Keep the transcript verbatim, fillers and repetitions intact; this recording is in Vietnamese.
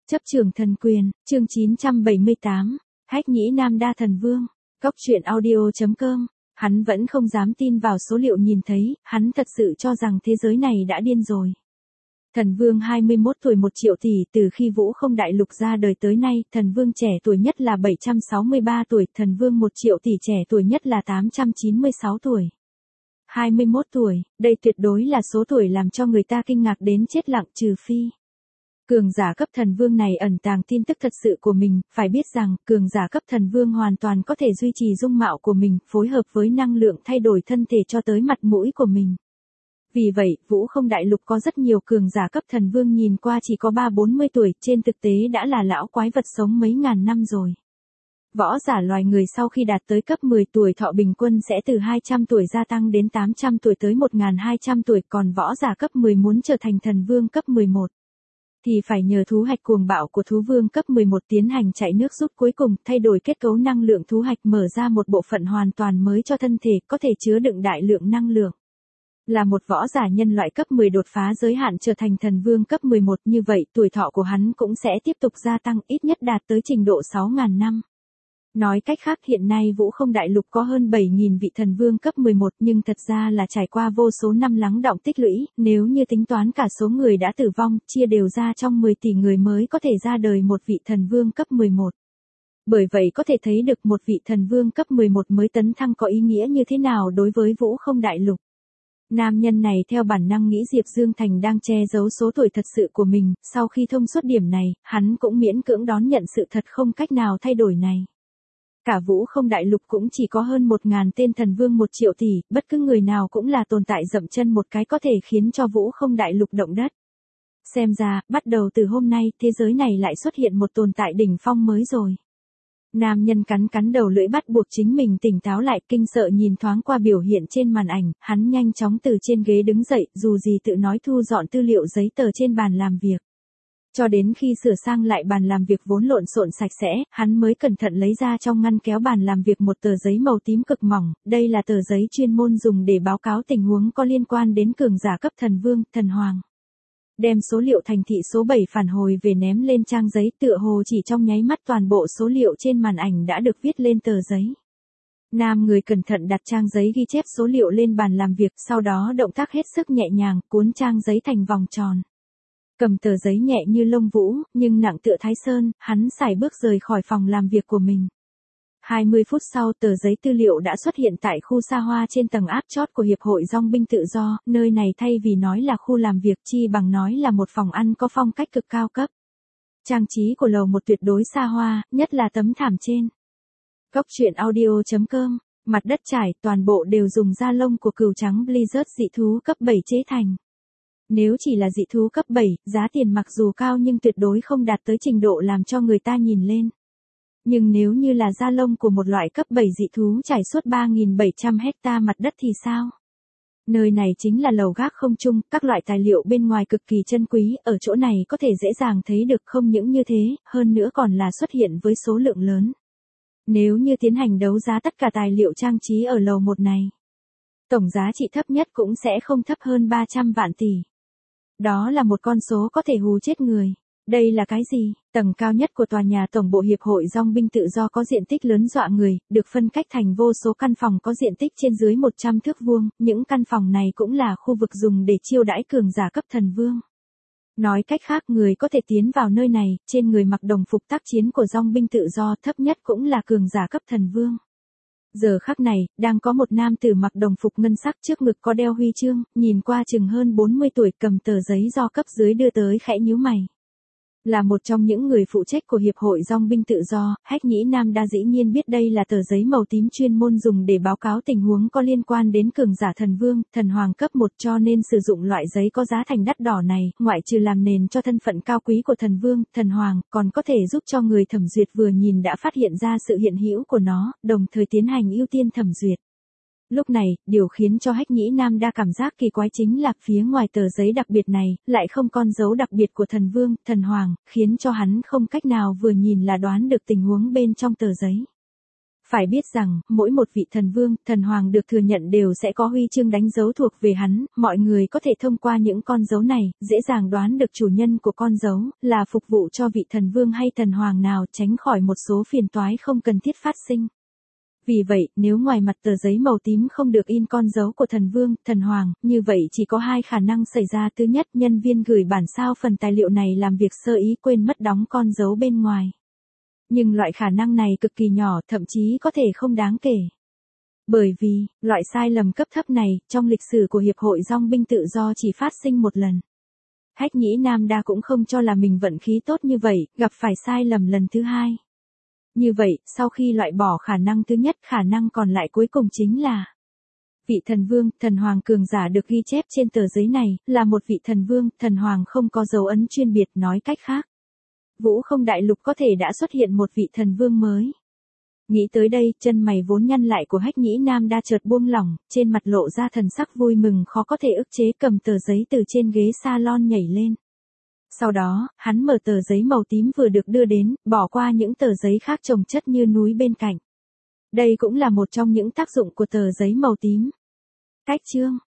Chấp trường thần quyền, chương chín trăm bảy mươi tám, Hách Nhĩ Nam đa thần vương, Cóc truyện audio chấm com, hắn vẫn không dám tin vào số liệu nhìn thấy, hắn thật sự cho rằng thế giới này đã điên rồi. Thần vương hai mươi mốt tuổi một triệu tỷ, từ khi Vũ Không Đại Lục ra đời tới nay, thần vương trẻ tuổi nhất là bảy trăm sáu mươi ba tuổi, thần vương một triệu tỷ trẻ tuổi nhất là tám trăm chín mươi sáu tuổi. hai mươi mốt tuổi, đây tuyệt đối là số tuổi làm cho người ta kinh ngạc đến chết lặng, trừ phi cường giả cấp thần vương này ẩn tàng tin tức thật sự của mình, phải biết rằng, cường giả cấp thần vương hoàn toàn có thể duy trì dung mạo của mình, phối hợp với năng lượng thay đổi thân thể cho tới mặt mũi của mình. Vì vậy, Vũ Không Đại Lục có rất nhiều cường giả cấp thần vương nhìn qua chỉ có ba bốn mươi tuổi, trên thực tế đã là lão quái vật sống mấy ngàn năm rồi. Võ giả loài người sau khi đạt tới cấp mười tuổi thọ bình quân sẽ từ hai trăm tuổi gia tăng đến tám trăm tuổi tới một nghìn hai trăm tuổi, còn võ giả cấp mười muốn trở thành thần vương cấp mười một. Thì phải nhờ thú hạch cuồng bạo của thú vương cấp mười một tiến hành chạy nước rút cuối cùng, thay đổi kết cấu năng lượng thú hạch, mở ra một bộ phận hoàn toàn mới cho thân thể, có thể chứa đựng đại lượng năng lượng. Là một võ giả nhân loại cấp mười đột phá giới hạn trở thành thần vương cấp mười một, như vậy tuổi thọ của hắn cũng sẽ tiếp tục gia tăng, ít nhất đạt tới trình độ sáu nghìn năm. Nói cách khác, hiện nay Vũ Không Đại Lục có hơn bảy nghìn vị thần vương cấp mười một, nhưng thật ra là trải qua vô số năm lắng đọng tích lũy, nếu như tính toán cả số người đã tử vong, chia đều ra trong mười tỷ người mới có thể ra đời một vị thần vương cấp mười một. Bởi vậy có thể thấy được một vị thần vương cấp mười một mới tấn thăng có ý nghĩa như thế nào đối với Vũ Không Đại Lục. Nam nhân này theo bản năng nghĩ Diệp Dương Thành đang che giấu số tuổi thật sự của mình, sau khi thông suốt điểm này, hắn cũng miễn cưỡng đón nhận sự thật không cách nào thay đổi này. Cả Vũ Không Đại Lục cũng chỉ có hơn một ngàn tên thần vương một triệu tỷ, bất cứ người nào cũng là tồn tại dậm chân một cái có thể khiến cho Vũ Không Đại Lục động đất. Xem ra, bắt đầu từ hôm nay, thế giới này lại xuất hiện một tồn tại đỉnh phong mới rồi. Nam nhân cắn cắn đầu lưỡi bắt buộc chính mình tỉnh táo lại, kinh sợ nhìn thoáng qua biểu hiện trên màn ảnh, hắn nhanh chóng từ trên ghế đứng dậy, dù gì tự nói thu dọn tư liệu giấy tờ trên bàn làm việc. Cho đến khi sửa sang lại bàn làm việc vốn lộn xộn sạch sẽ, hắn mới cẩn thận lấy ra trong ngăn kéo bàn làm việc một tờ giấy màu tím cực mỏng, đây là tờ giấy chuyên môn dùng để báo cáo tình huống có liên quan đến cường giả cấp thần vương, thần hoàng. Đem số liệu thành thị số bảy phản hồi về ném lên trang giấy, tựa hồ chỉ trong nháy mắt toàn bộ số liệu trên màn ảnh đã được viết lên tờ giấy. Nam người cẩn thận đặt trang giấy ghi chép số liệu lên bàn làm việc, sau đó động tác hết sức nhẹ nhàng, cuốn trang giấy thành vòng tròn. Cầm tờ giấy nhẹ như lông vũ, nhưng nặng tựa Thái Sơn, hắn sải bước rời khỏi phòng làm việc của mình. hai mươi phút sau, tờ giấy tư liệu đã xuất hiện tại khu xa hoa trên tầng áp chót của Hiệp hội Dong binh tự do, nơi này thay vì nói là khu làm việc chi bằng nói là một phòng ăn có phong cách cực cao cấp. Trang trí của lầu một tuyệt đối xa hoa, nhất là tấm thảm trên. Cóc truyện audio chấm com, mặt đất trải, toàn bộ đều dùng da lông của cừu trắng Blizzard dị thú cấp bảy chế thành. Nếu chỉ là dị thú cấp bảy, giá tiền mặc dù cao nhưng tuyệt đối không đạt tới trình độ làm cho người ta nhìn lên. Nhưng nếu như là da lông của một loại cấp bảy dị thú trải suốt ba nghìn bảy trăm hecta mặt đất thì sao? Nơi này chính là lầu gác không trung, các loại tài liệu bên ngoài cực kỳ chân quý, ở chỗ này có thể dễ dàng thấy được, không những như thế, hơn nữa còn là xuất hiện với số lượng lớn. Nếu như tiến hành đấu giá tất cả tài liệu trang trí ở lầu một này, tổng giá trị thấp nhất cũng sẽ không thấp hơn ba trăm vạn tỷ. Đó là một con số có thể hù chết người. Đây là cái gì? Tầng cao nhất của tòa nhà tổng bộ Hiệp hội Dong binh tự do có diện tích lớn dọa người, được phân cách thành vô số căn phòng có diện tích trên dưới một trăm thước vuông, những căn phòng này cũng là khu vực dùng để chiêu đãi cường giả cấp thần vương. Nói cách khác, người có thể tiến vào nơi này, trên người mặc đồng phục tác chiến của Dong binh tự do, thấp nhất cũng là cường giả cấp thần vương. Giờ khắc này, đang có một nam tử mặc đồng phục ngân sắc, trước ngực có đeo huy chương, nhìn qua chừng hơn bốn mươi tuổi, cầm tờ giấy do cấp dưới đưa tới khẽ nhíu mày. Là một trong những người phụ trách của Hiệp hội Dong binh tự do, Hách Nhĩ Nam đa dĩ nhiên biết đây là tờ giấy màu tím chuyên môn dùng để báo cáo tình huống có liên quan đến cường giả thần vương, thần hoàng cấp một, cho nên sử dụng loại giấy có giá thành đắt đỏ này, ngoại trừ làm nền cho thân phận cao quý của thần vương, thần hoàng, còn có thể giúp cho người thẩm duyệt vừa nhìn đã phát hiện ra sự hiện hữu của nó, đồng thời tiến hành ưu tiên thẩm duyệt. Lúc này, điều khiến cho Hách Nhĩ Nam đa cảm giác kỳ quái chính là phía ngoài tờ giấy đặc biệt này, lại không con dấu đặc biệt của thần vương, thần hoàng, khiến cho hắn không cách nào vừa nhìn là đoán được tình huống bên trong tờ giấy. Phải biết rằng, mỗi một vị thần vương, thần hoàng được thừa nhận đều sẽ có huy chương đánh dấu thuộc về hắn, mọi người có thể thông qua những con dấu này, dễ dàng đoán được chủ nhân của con dấu, là phục vụ cho vị thần vương hay thần hoàng nào, tránh khỏi một số phiền toái không cần thiết phát sinh. Vì vậy, nếu ngoài mặt tờ giấy màu tím không được in con dấu của thần vương, thần hoàng, như vậy chỉ có hai khả năng xảy ra. Thứ nhất, nhân viên gửi bản sao phần tài liệu này làm việc sơ ý quên mất đóng con dấu bên ngoài. Nhưng loại khả năng này cực kỳ nhỏ, thậm chí có thể không đáng kể. Bởi vì, loại sai lầm cấp thấp này, trong lịch sử của Hiệp hội Dong binh tự do chỉ phát sinh một lần. Hách Nhĩ Nam Đa cũng không cho là mình vận khí tốt như vậy, gặp phải sai lầm lần thứ hai. Như vậy, sau khi loại bỏ khả năng thứ nhất, khả năng còn lại cuối cùng chính là vị thần vương, thần hoàng cường giả được ghi chép trên tờ giấy này, là một vị thần vương, thần hoàng không có dấu ấn chuyên biệt, nói cách khác. Vũ không đại lục có thể đã xuất hiện một vị thần vương mới. Nghĩ tới đây, chân mày vốn nhăn lại của Hách Nhĩ Nam Đa chợt buông lỏng, trên mặt lộ ra thần sắc vui mừng khó có thể ức chế, cầm tờ giấy từ trên ghế salon nhảy lên. Sau đó, hắn mở tờ giấy màu tím vừa được đưa đến, bỏ qua những tờ giấy khác chồng chất như núi bên cạnh. Đây cũng là một trong những tác dụng của tờ giấy màu tím. Cách chương